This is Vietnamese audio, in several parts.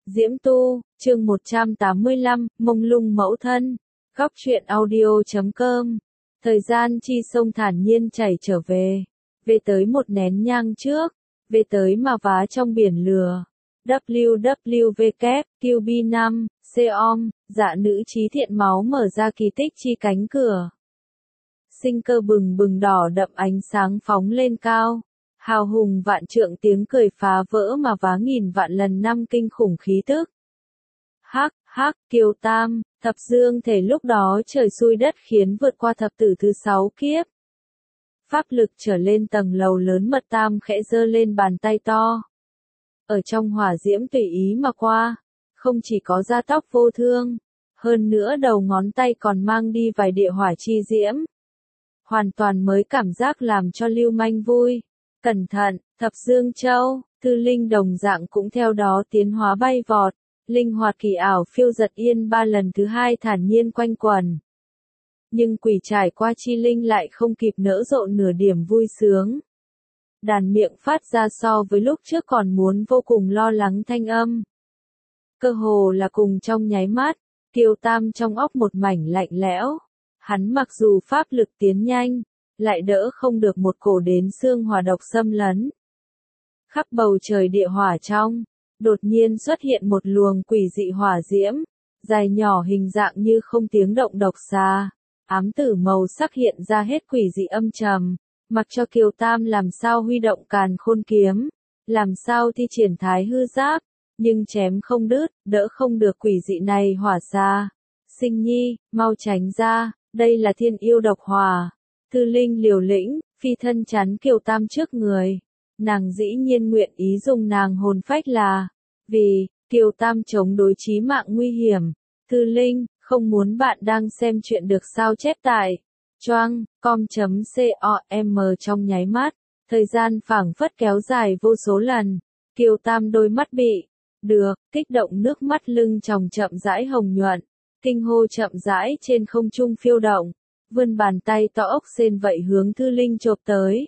Diễm Tu, chương 185, mông lung mẫu thân. Góc truyện audio.com. Thời gian chi sông thản nhiên chảy trở về. Về tới một nén nhang trước. Về tới mà vá trong biển lửa. WWW, QB5, Seom, dạ nữ trí thiện máu mở ra kỳ tích chi cánh cửa. Sinh cơ bừng bừng đỏ đậm ánh sáng phóng lên cao. Hào hùng vạn trượng tiếng cười phá vỡ mà vá nghìn vạn lần năm kinh khủng khí tức. Hắc, hắc, Kiều Tam, thập dương thể lúc đó trời xui đất khiến vượt qua thập tử thứ 6 kiếp. Pháp lực trở lên tầng lầu lớn mật tam khẽ giơ lên bàn tay to. Ở trong hỏa diễm tùy ý mà qua, không chỉ có da tóc vô thương, hơn nữa đầu ngón tay còn mang đi vài địa hỏa chi diễm. Hoàn toàn mới cảm giác làm cho Lưu Manh vui. Cẩn thận, thập dương châu, thư linh đồng dạng cũng theo đó tiến hóa bay vọt, linh hoạt kỳ ảo phiêu giật yên ba lần thứ hai thản nhiên quanh quần. Nhưng quỷ trải qua chi linh lại không kịp nở rộ nửa điểm vui sướng. Đàn miệng phát ra so với lúc trước còn muốn vô cùng lo lắng thanh âm. Cơ hồ là cùng trong nháy mắt, Kiều Tam trong óc một mảnh lạnh lẽo. Hắn mặc dù pháp lực tiến nhanh, lại đỡ không được một cổ đến xương hỏa độc xâm lấn. Khắp bầu trời địa hỏa trong, đột nhiên xuất hiện một luồng quỷ dị hỏa diễm, dài nhỏ hình dạng như không tiếng động độc xà, ám tử màu sắc hiện ra hết quỷ dị âm trầm, mặc cho Kiều Tam làm sao huy động càn khôn kiếm, làm sao thi triển thái hư giáp, nhưng chém không đứt, đỡ không được quỷ dị này hỏa xà. Sinh nhi, mau tránh ra, đây là thiên yêu độc hỏa. Thư linh liều lĩnh, phi thân chắn Kiều Tam trước người. Nàng dĩ nhiên nguyện ý dùng nàng hồn phách là, vì, Kiều Tam chống đối chí mạng nguy hiểm. Thư linh, không muốn bạn đang xem chuyện được sao chép tại choang, com.com trong nháy mắt, thời gian phảng phất kéo dài vô số lần. Kiều Tam đôi mắt bị, kích động nước mắt lưng tròng chậm rãi hồng nhuận, kinh hô chậm rãi trên không trung phiêu động. Vươn bàn tay to ốc sên vậy hướng thư linh chộp tới.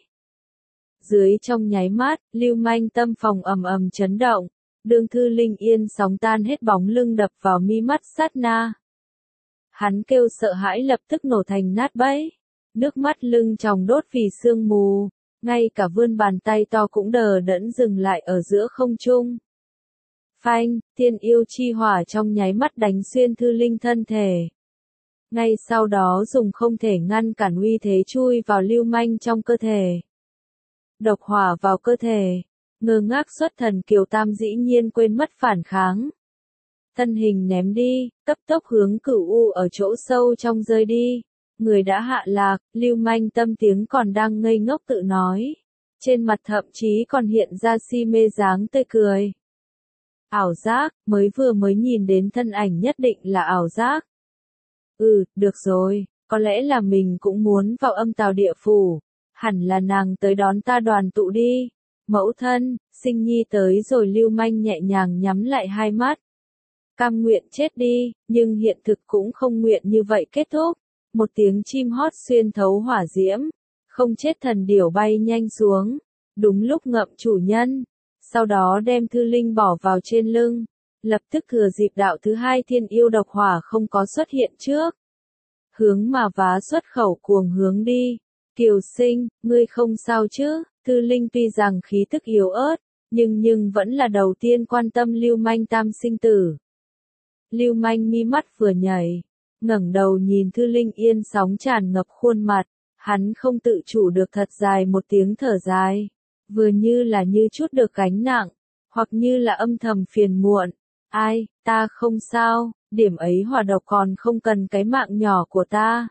Dưới trong nháy mắt, Lưu Manh tâm phòng ầm ầm chấn động, đường thư linh yên sóng tan hết bóng lưng đập vào mi mắt sát na. Hắn kêu sợ hãi lập tức nổ thành nát bấy, nước mắt lưng tròng đốt vì sương mù, ngay cả vươn bàn tay to cũng đờ đẫn dừng lại ở giữa không trung. Phanh, thiên yêu chi hỏa trong nháy mắt đánh xuyên thư linh thân thể. Ngay sau đó dùng không thể ngăn cản uy thế chui vào Lưu Manh trong cơ thể. Độc hỏa vào cơ thể, ngơ ngác xuất thần Kiều Tam dĩ nhiên quên mất phản kháng. Thân hình ném đi, cấp tốc hướng Cửu U ở chỗ sâu trong rơi đi. Người đã hạ lạc, Lưu Manh tâm tiếng còn đang ngây ngốc tự nói. Trên mặt thậm chí còn hiện ra si mê dáng tươi cười. Ảo giác, mới nhìn đến thân ảnh nhất định là ảo giác. Được rồi, có lẽ là mình cũng muốn vào âm tào địa phủ. Hẳn là nàng tới đón ta đoàn tụ đi. Mẫu thân, sinh nhi tới rồi. Lưu Manh nhẹ nhàng nhắm lại hai mắt. Cam nguyện chết đi, nhưng hiện thực cũng không nguyện như vậy kết thúc. Một tiếng chim hót xuyên thấu hỏa diễm. Không chết thần điểu bay nhanh xuống. Đúng lúc ngậm chủ nhân. Sau đó đem thư linh bỏ vào trên lưng. Lập tức thừa dịp đạo thứ hai thiên yêu độc hỏa không có xuất hiện trước. Hướng mà vá xuất khẩu cuồng hướng đi. Kiều sinh, ngươi không sao chứ? Thư linh tuy rằng khí tức yếu ớt, nhưng vẫn là đầu tiên quan tâm Lưu Manh tam sinh tử. Lưu Manh mi mắt vừa nhảy, ngẩng đầu nhìn thư linh yên sóng tràn ngập khuôn mặt, hắn không tự chủ được thật dài một tiếng thở dài, vừa như là như chút được gánh nặng, hoặc như là âm thầm phiền muộn. Ai, ta không sao, điểm ấy hỏa độc còn không cần cái mạng nhỏ của ta.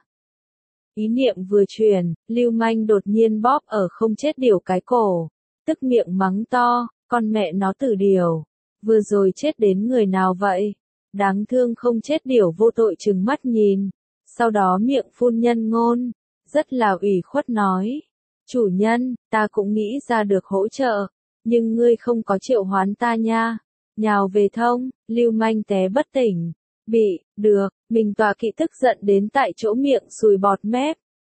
Ý niệm vừa chuyển, Lưu Manh đột nhiên bóp ở không chết điểu cái cổ, tức miệng mắng to, con mẹ nó tử điểu, vừa rồi chết đến người nào vậy? Đáng thương không chết điểu vô tội trừng mắt nhìn, sau đó miệng phun nhân ngôn, rất là ủy khuất nói, chủ nhân, ta cũng nghĩ ra được hỗ trợ, nhưng ngươi không có triệu hoán ta nha. Nhào về thông, Lưu Manh té bất tỉnh, mình tọa kỵ tức giận đến tại chỗ miệng sùi bọt mép.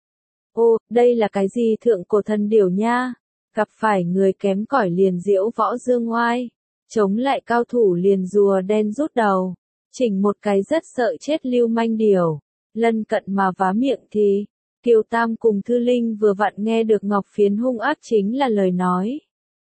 Ô, đây là cái gì thượng cổ thần điểu nha, gặp phải người kém cỏi liền diễu võ dương oai, chống lại cao thủ liền rùa đen rút đầu, chỉnh một cái rất sợ chết lưu manh điểu, lân cận mà vá miệng thì, Kiều Tam cùng Thư Linh vừa vặn nghe được Ngọc Phiến hung ác chính là lời nói.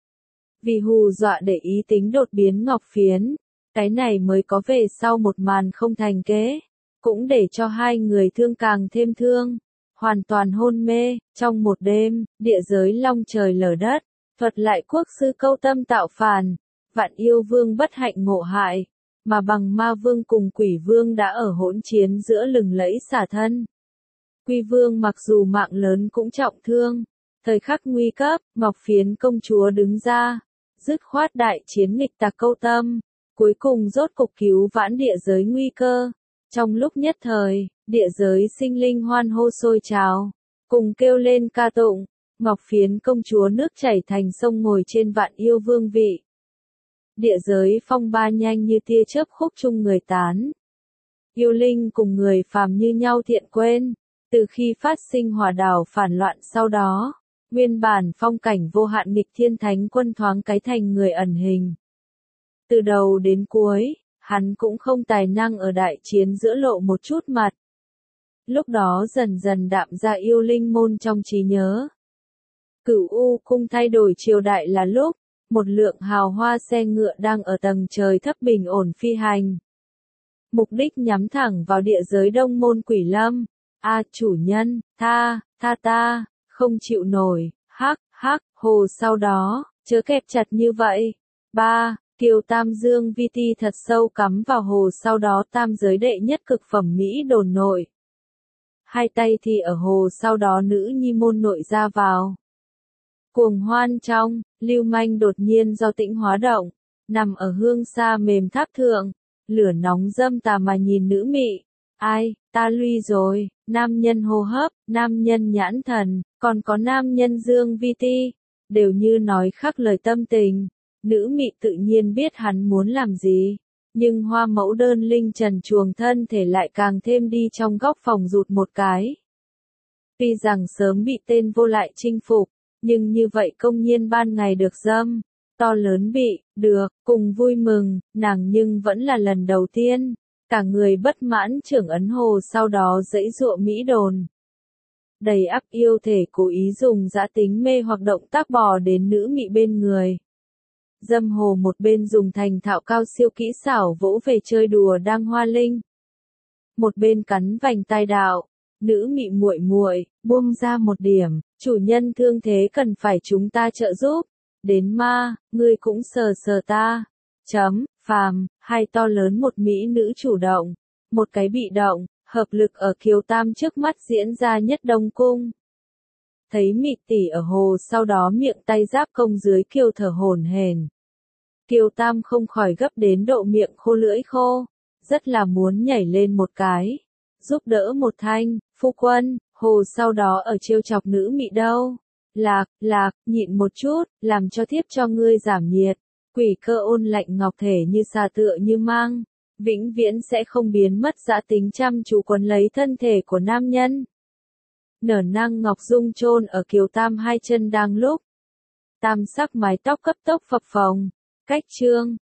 Vì hù dọa để ý tính đột biến Ngọc Phiến, cái này mới có về sau một màn không thành kế, cũng để cho hai người thương càng thêm thương, hoàn toàn hôn mê, trong một đêm, địa giới long trời lở đất, thuật lại quốc sư Câu Tâm tạo phản, Vạn Yêu Vương bất hạnh ngộ hại, mà bằng Ma Vương cùng Quỷ Vương đã ở hỗn chiến giữa lừng lẫy xả thân. Quy Vương mặc dù mạng lớn cũng trọng thương, thời khắc nguy cấp, Ngọc Phiến công chúa đứng ra, dứt khoát đại chiến nghịch tặc Câu Tâm, cuối cùng rốt cục cứu vãn địa giới nguy cơ. Trong lúc nhất thời, địa giới sinh linh hoan hô sôi trào, cùng kêu lên ca tụng, Ngọc Phiến công chúa nước chảy thành sông ngồi trên Vạn Yêu Vương vị. Địa giới phong ba nhanh như tia chớp khúc chung người tán. Yêu linh cùng người phàm như nhau thiện quên, từ khi phát sinh hỏa đảo phản loạn sau đó, nguyên bản phong cảnh vô hạn nghịch thiên thánh quân thoáng cái thành người ẩn hình. Từ đầu đến cuối, hắn cũng không tài năng ở đại chiến giữa lộ một chút mặt. Lúc đó dần dần đạm ra yêu linh môn trong trí nhớ. Cửu U cung thay đổi triều đại là lúc, một lượng hào hoa xe ngựa đang ở tầng trời thấp bình ổn phi hành. Mục đích nhắm thẳng vào địa giới Đông Môn Quỷ Lâm. Chủ nhân, tha ta, không chịu nổi, hắc, hồ sau đó, chớ kẹp chặt như vậy. 3. Kiều Tam Dương vi ti thật sâu cắm vào hồ sau đó tam giới đệ nhất cực phẩm Mỹ đồn nội. Hai tay thì ở hồ sau đó nữ nhi môn nội ra vào. Cuồng hoan trong, lưu manh đột nhiên do tĩnh hóa động, nằm ở hương xa mềm tháp thượng, lửa nóng dâm tà mà nhìn nữ mị. Ai, ta lui rồi, nam nhân hô hấp, nam nhân nhãn thần, còn có nam nhân dương vi ti, đều như nói khắc lời tâm tình. Nữ mị tự nhiên biết hắn muốn làm gì, nhưng hoa mẫu đơn linh trần chuồng thân thể lại càng thêm đi trong góc phòng rụt một cái. Tuy rằng sớm bị tên vô lại chinh phục, nhưng như vậy công nhiên ban ngày được dâm, to lớn bị, được, cùng vui mừng, nàng nhưng vẫn là lần đầu tiên, cả người bất mãn trưởng ấn hồ sau đó dãy dụa Mỹ đồn. Đầy ắp yêu thể cố ý dùng dã tính mê hoặc động tác bò đến nữ mị bên người. Dâm hồ một bên dùng thành thạo cao siêu kỹ xảo vỗ về chơi đùa đang hoa linh. Một bên cắn vành tai đạo, nữ mị muội, buông ra một điểm, chủ nhân thương thế cần phải chúng ta trợ giúp. Đến ma, ngươi cũng sờ ta. Phàm, hai to lớn một mỹ nữ chủ động, một cái bị động, hợp lực ở Kiều Tam trước mắt diễn ra nhất đông cung. Thấy mị tỷ ở hồ sau đó miệng tay giáp công dưới Kiều thở hổn hển. Kiều Tam không khỏi gấp đến độ miệng khô lưỡi khô, rất là muốn nhảy lên một cái, giúp đỡ một thanh, phu quân, hồ sau đó ở trêu chọc nữ mị đâu. Lạc, nhịn một chút, làm cho thiếp cho ngươi giảm nhiệt. Quỷ cơ ôn lạnh ngọc thể như xà tựa như mang, vĩnh viễn sẽ không biến mất dã tính chăm chú quấn lấy thân thể của nam nhân. Nở năng ngọc dung chôn ở Kiều Tam hai chân đang lúc. Tam sắc mái tóc cấp tốc phập phồng, cách trương,